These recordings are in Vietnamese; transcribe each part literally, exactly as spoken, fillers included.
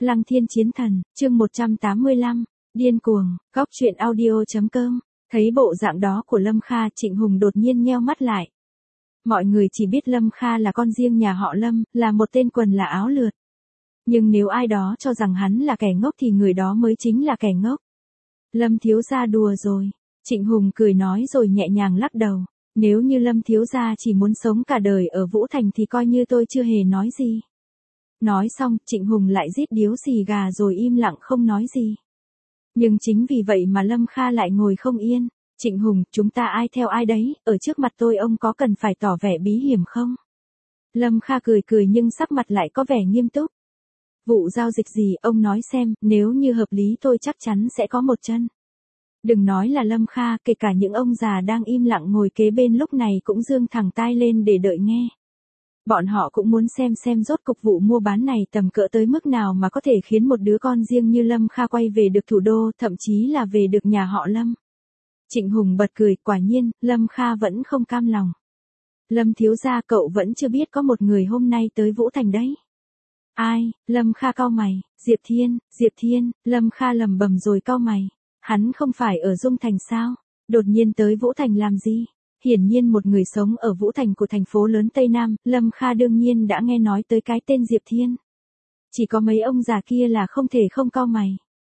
Lăng Thiên Chiến Thần, chương một trăm tám mươi lăm, điên cuồng, góc truyện audio.com. Thấy bộ dạng đó của Lâm Kha, Trịnh Hùng đột nhiên nheo mắt lại. Mọi người chỉ biết Lâm Kha là con riêng nhà họ Lâm, là một tên quần là áo lượt. Nhưng nếu ai đó cho rằng hắn là kẻ ngốc thì người đó mới chính là kẻ ngốc. Lâm thiếu gia đùa rồi. Trịnh Hùng cười nói rồi nhẹ nhàng lắc đầu. Nếu như Lâm thiếu gia chỉ muốn sống cả đời ở Vũ Thành thì coi như tôi chưa hề nói gì. Nói xong, Trịnh Hùng lại rít điếu xì gà rồi im lặng không nói gì. Nhưng chính vì vậy mà Lâm Kha lại ngồi không yên. Trịnh Hùng, chúng ta ai theo ai đấy, ở trước mặt tôi ông có cần phải tỏ vẻ bí hiểm không? Lâm Kha cười cười nhưng sắc mặt lại có vẻ nghiêm túc. Vụ giao dịch gì, ông nói xem, nếu như hợp lý tôi chắc chắn sẽ có một chân. Đừng nói là Lâm Kha, kể cả những ông già đang im lặng ngồi kế bên lúc này cũng giương thẳng tai lên để đợi nghe. Bọn họ cũng muốn xem xem rốt cục vụ mua bán này tầm cỡ tới mức nào mà có thể khiến một đứa con riêng như Lâm Kha quay về được thủ đô, thậm chí là về được nhà họ Lâm. Trịnh Hùng bật cười, quả nhiên, Lâm Kha vẫn không cam lòng. Lâm thiếu gia, cậu vẫn chưa biết có một người hôm nay tới Vũ Thành đấy. Ai? Lâm Kha cau mày. Diệp Thiên, Diệp Thiên, Lâm Kha lầm bầm rồi cau mày. Hắn không phải ở Dung Thành sao? Đột nhiên tới Vũ Thành làm gì? Hiển nhiên một người sống ở Vũ Thành của thành phố lớn Tây Nam, Lâm Kha đương nhiên đã nghe nói tới cái tên Diệp Thiên. Chỉ có mấy ông già kia là không thể không cau mày.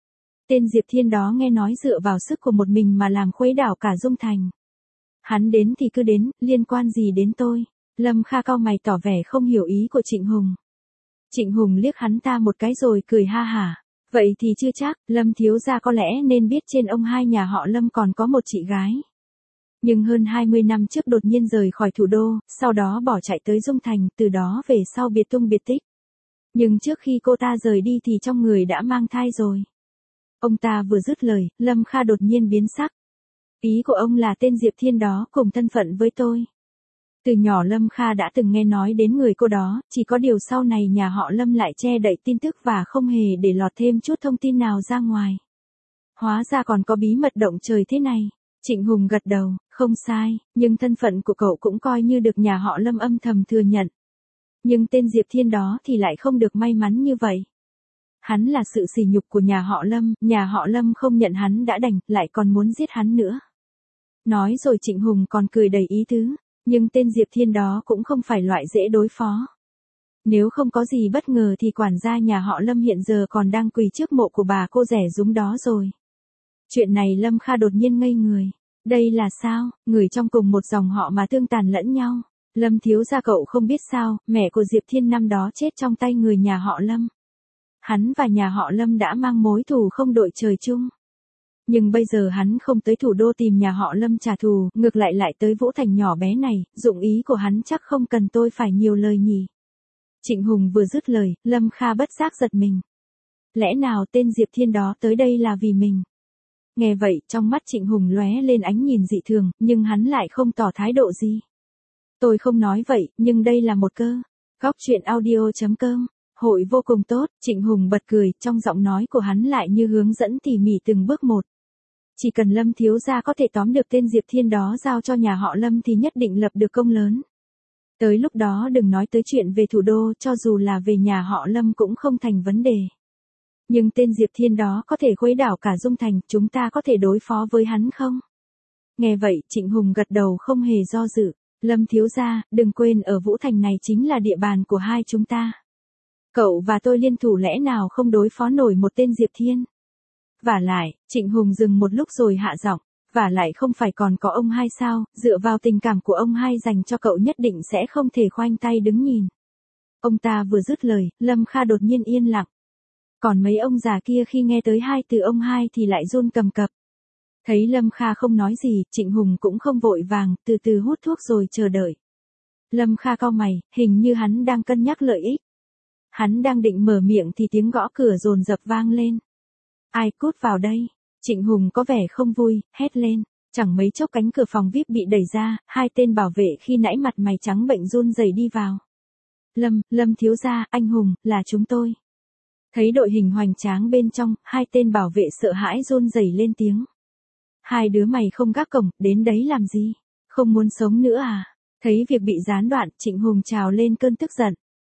Tên Diệp Thiên đó nghe nói dựa vào sức của một mình mà làm khuấy đảo cả Dung Thành. Hắn đến thì cứ đến, liên quan gì đến tôi? Lâm Kha cau mày tỏ vẻ không hiểu ý của Trịnh Hùng. Trịnh Hùng liếc hắn ta một cái rồi cười ha hả. Vậy thì chưa chắc, Lâm thiếu gia có lẽ nên biết trên ông hai nhà họ Lâm còn có một chị gái. Nhưng hơn hai mươi năm trước đột nhiên rời khỏi thủ đô, sau đó bỏ chạy tới Dung Thành, từ đó về sau biệt tung biệt tích. Nhưng trước khi cô ta rời đi thì trong người đã mang thai rồi. Ông ta vừa dứt lời, Lâm Kha đột nhiên biến sắc. Ý của ông là tên Diệp Thiên đó cùng thân phận với tôi. Từ nhỏ Lâm Kha đã từng nghe nói đến người cô đó, chỉ có điều sau này nhà họ Lâm lại che đậy tin tức và không hề để lọt thêm chút thông tin nào ra ngoài. Hóa ra còn có bí mật động trời thế này. Trịnh Hùng gật đầu, không sai, nhưng thân phận của cậu cũng coi như được nhà họ Lâm âm thầm thừa nhận. Nhưng tên Diệp Thiên đó thì lại không được may mắn như vậy. Hắn là sự sỉ nhục của nhà họ Lâm, nhà họ Lâm không nhận hắn đã đành, lại còn muốn giết hắn nữa. Nói rồi Trịnh Hùng còn cười đầy ý tứ, nhưng tên Diệp Thiên đó cũng không phải loại dễ đối phó. Nếu không có gì bất ngờ thì quản gia nhà họ Lâm hiện giờ còn đang quỳ trước mộ của bà cô rẻ rúng đó rồi. Chuyện này Lâm Kha đột nhiên ngây người. Đây là sao, người trong cùng một dòng họ mà tương tàn lẫn nhau. Lâm thiếu gia cậu không biết sao, mẹ của Diệp Thiên năm đó chết trong tay người nhà họ Lâm. Hắn và nhà họ Lâm đã mang mối thù không đội trời chung. Nhưng bây giờ hắn không tới thủ đô tìm nhà họ Lâm trả thù, ngược lại lại tới Vũ Thành nhỏ bé này, dụng ý của hắn chắc không cần tôi phải nhiều lời nhỉ. Trịnh Hùng vừa dứt lời, Lâm Kha bất giác giật mình. Lẽ nào tên Diệp Thiên đó tới đây là vì mình? Nghe vậy, trong mắt Trịnh Hùng lóe lên ánh nhìn dị thường, nhưng hắn lại không tỏ thái độ gì. Tôi không nói vậy, nhưng đây là một cơ. Góc truyện audio.com. Hội vô cùng tốt, Trịnh Hùng bật cười, trong giọng nói của hắn lại như hướng dẫn tỉ mỉ từng bước một. Chỉ cần Lâm thiếu gia có thể tóm được tên Diệp Thiên đó giao cho nhà họ Lâm thì nhất định lập được công lớn. Tới lúc đó đừng nói tới chuyện về thủ đô, cho dù là về nhà họ Lâm cũng không thành vấn đề. Nhưng tên Diệp Thiên đó có thể khuấy đảo cả Dung Thành, chúng ta có thể đối phó với hắn không? Nghe vậy, Trịnh Hùng gật đầu không hề do dự. Lâm thiếu gia, đừng quên ở Vũ Thành này chính là địa bàn của hai chúng ta. Cậu và tôi liên thủ lẽ nào không đối phó nổi một tên Diệp Thiên? Vả lại, Trịnh Hùng dừng một lúc rồi hạ giọng, vả lại không phải còn có ông hai sao, dựa vào tình cảm của ông hai dành cho cậu nhất định sẽ không thể khoanh tay đứng nhìn. Ông ta vừa dứt lời, Lâm Kha đột nhiên yên lặng. Còn mấy ông già kia khi nghe tới hai từ ông hai thì lại run cầm cập. Thấy Lâm Kha không nói gì, Trịnh Hùng cũng không vội vàng, từ từ hút thuốc rồi chờ đợi. Lâm Kha cau mày, hình như hắn đang cân nhắc lợi ích. Hắn đang định mở miệng thì tiếng gõ cửa dồn dập vang lên. Ai cút vào đây? Trịnh Hùng có vẻ không vui, hét lên. Chẳng mấy chốc cánh cửa phòng vi ai pi bị đẩy ra, hai tên bảo vệ khi nãy mặt mày trắng bệnh run rẩy đi vào. Lâm, Lâm thiếu gia, anh Hùng, là chúng tôi. Thấy đội hình hoành tráng bên trong, hai tên bảo vệ sợ hãi run rẩy lên tiếng. Hai đứa mày không gác cổng, đến đấy làm gì? Không muốn sống nữa à? Thấy việc bị gián đoạn, Trịnh Hùng trào lên cơn tức giận.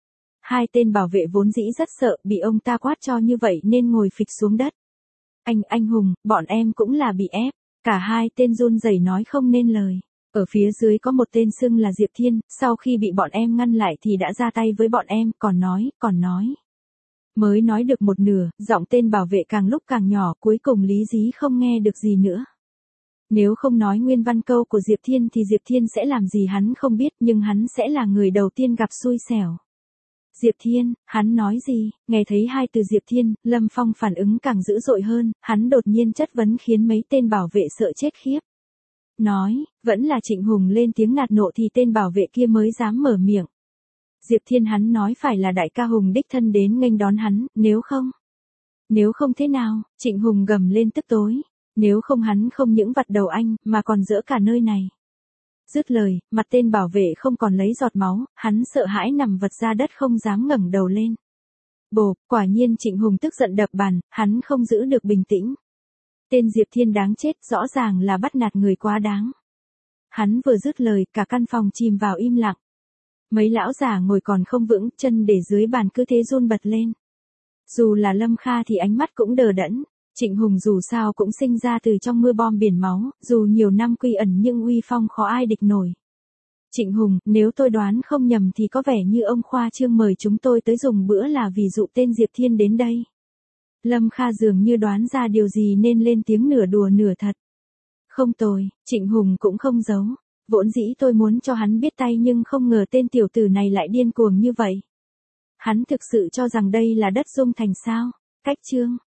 hai tên bảo vệ vốn dĩ rất sợ bị ông ta quát cho như vậy nên ngồi phịch xuống đất. Anh, anh Hùng, bọn em cũng là bị ép. Cả hai tên run rẩy nói không nên lời. Ở phía dưới có một tên xưng là Diệp Thiên, sau khi bị bọn em ngăn lại thì đã ra tay với bọn em, còn nói, còn nói. Mới nói được một nửa, giọng tên bảo vệ càng lúc càng nhỏ, cuối cùng Lý Dí không nghe được gì nữa. Nếu không nói nguyên văn câu của Diệp Thiên thì Diệp Thiên sẽ làm gì hắn không biết, nhưng hắn sẽ là người đầu tiên gặp xui xẻo. Diệp Thiên, hắn nói gì? Nghe thấy hai từ Diệp Thiên, Lâm Phong phản ứng càng dữ dội hơn, hắn đột nhiên chất vấn khiến mấy tên bảo vệ sợ chết khiếp. Nói, vẫn là Trịnh Hùng lên tiếng nạt nộ thì tên bảo vệ kia mới dám mở miệng. Diệp Thiên, hắn nói phải là đại ca Hùng đích thân đến nghênh đón hắn, nếu không. Nếu không thế nào? Trịnh Hùng gầm lên tức tối. Nếu không hắn không những vặt đầu anh, mà còn dỡ cả nơi này. Dứt lời, mặt tên bảo vệ không còn lấy giọt máu, hắn sợ hãi nằm vật ra đất không dám ngẩng đầu lên. Bộp, quả nhiên Trịnh Hùng tức giận đập bàn, hắn không giữ được bình tĩnh. Tên Diệp Thiên đáng chết, rõ ràng là bắt nạt người quá đáng. Hắn vừa dứt lời, cả căn phòng chìm vào im lặng. Mấy lão già ngồi còn không vững, chân để dưới bàn cứ thế run bật lên. Dù là Lâm Kha thì ánh mắt cũng đờ đẫn. Trịnh Hùng dù sao cũng sinh ra từ trong mưa bom biển máu, dù nhiều năm quy ẩn nhưng uy phong khó ai địch nổi. Trịnh Hùng, nếu tôi đoán không nhầm thì có vẻ như ông Khoa Trương mời chúng tôi tới dùng bữa là vì dụ tên Diệp Thiên đến đây. Lâm Kha dường như đoán ra điều gì nên lên tiếng nửa đùa nửa thật. Không tồi, Trịnh Hùng cũng không giấu. Vốn dĩ tôi muốn cho hắn biết tay nhưng không ngờ tên tiểu tử này lại điên cuồng như vậy. Hắn thực sự cho rằng đây là đất Dung Thành sao? Cách chương